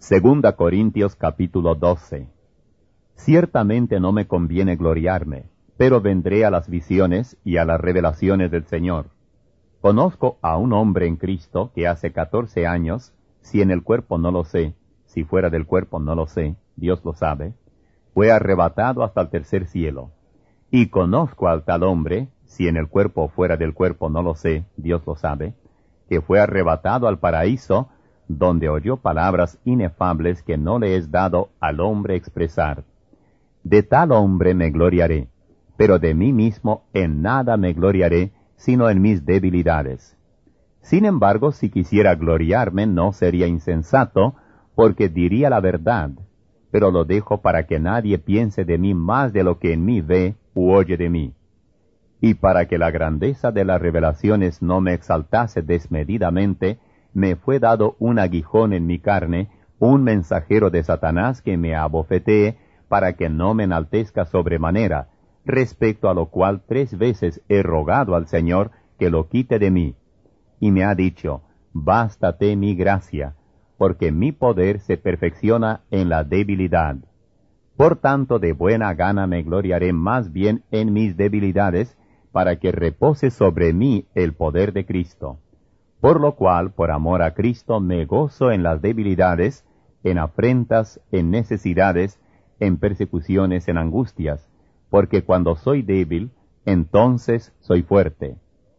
Segunda Corintios capítulo 12. Ciertamente no me conviene gloriarme, pero vendré a las visiones y a las revelaciones del Señor. Conozco a un hombre en Cristo que hace 14 años, si en el cuerpo no lo sé, si fuera del cuerpo no lo sé, Dios lo sabe, fue arrebatado hasta el tercer cielo. Y conozco al tal hombre, si en el cuerpo o fuera del cuerpo no lo sé, Dios lo sabe, que fue arrebatado al paraíso, donde oyó palabras inefables que no le es dado al hombre expresar. De tal hombre me gloriaré, pero de mí mismo en nada me gloriaré, sino en mis debilidades. Sin embargo, si quisiera gloriarme, no sería insensato, porque diría la verdad, pero lo dejo para que nadie piense de mí más de lo que en mí ve u oye de mí. Y para que la grandeza de las revelaciones no me exaltase desmedidamente, me fue dado un aguijón en mi carne, un mensajero de Satanás que me abofetee, para que no me enaltezca sobremanera, respecto a lo cual 3 veces he rogado al Señor que lo quite de mí. Y me ha dicho, bástate mi gracia, porque mi poder se perfecciona en la debilidad. Por tanto, de buena gana me gloriaré más bien en mis debilidades, para que repose sobre mí el poder de Cristo. Por lo cual, por amor a Cristo, me gozo en las debilidades, en afrentas, en necesidades, en persecuciones, en angustias, porque cuando soy débil, entonces soy fuerte.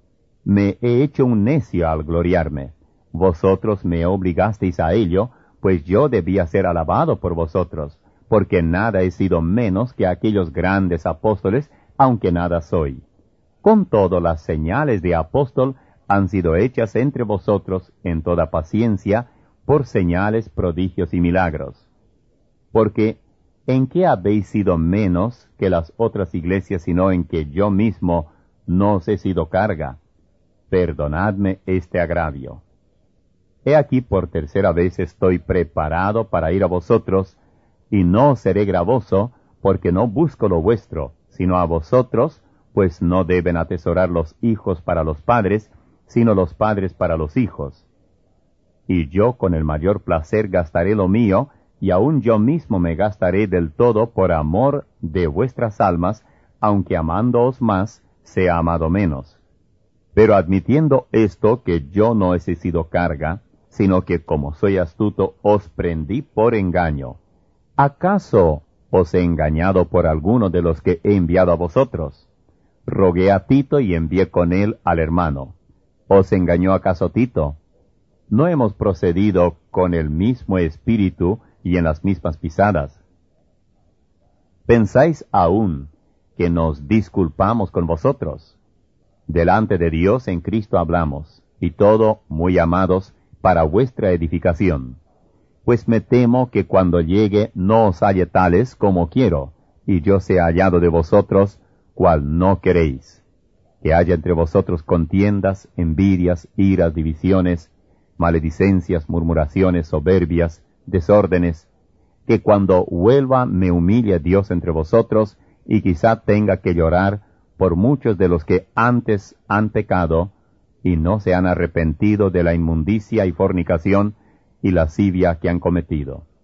Me he hecho un necio al gloriarme. Vosotros me obligasteis a ello, pues yo debía ser alabado por vosotros, porque nada he sido menos que aquellos grandes apóstoles, aunque nada soy. Con todo, las señales de apóstol han sido hechas entre vosotros en toda paciencia, por señales, prodigios y milagros. Porque, ¿en qué habéis sido menos que las otras iglesias, sino en que yo mismo no os he sido carga? Perdonadme este agravio. He aquí por 3ª vez estoy preparado para ir a vosotros, y no os seré gravoso, porque no busco lo vuestro, sino a vosotros, pues no deben atesorar los hijos para los padres, sino los padres para los hijos. Y yo con el mayor placer gastaré lo mío, y aun yo mismo me gastaré del todo por amor de vuestras almas, aunque amándoos más, sea amado menos. Pero admitiendo esto, que yo no os he sido carga, sino que como soy astuto, os prendí por engaño. ¿Acaso os he engañado por alguno de los que he enviado a vosotros? Rogué a Tito y envié con él al hermano. ¿Os engañó acaso Tito? ¿No hemos procedido con el mismo espíritu y en las mismas pisadas? ¿Pensáis aún que nos disculpamos con vosotros? Delante de Dios en Cristo hablamos, y todo, muy amados, para vuestra edificación. Pues me temo que cuando llegue no os halle tales como quiero, y yo sea hallado de vosotros, cual no queréis. Que haya entre vosotros contiendas, envidias, iras, divisiones, maledicencias, murmuraciones, soberbias, desórdenes, que cuando vuelva me humille Dios entre vosotros, y quizá tenga que llorar por muchos de los que antes han pecado, y no se han arrepentido de la inmundicia y fornicación y lascivia que han cometido.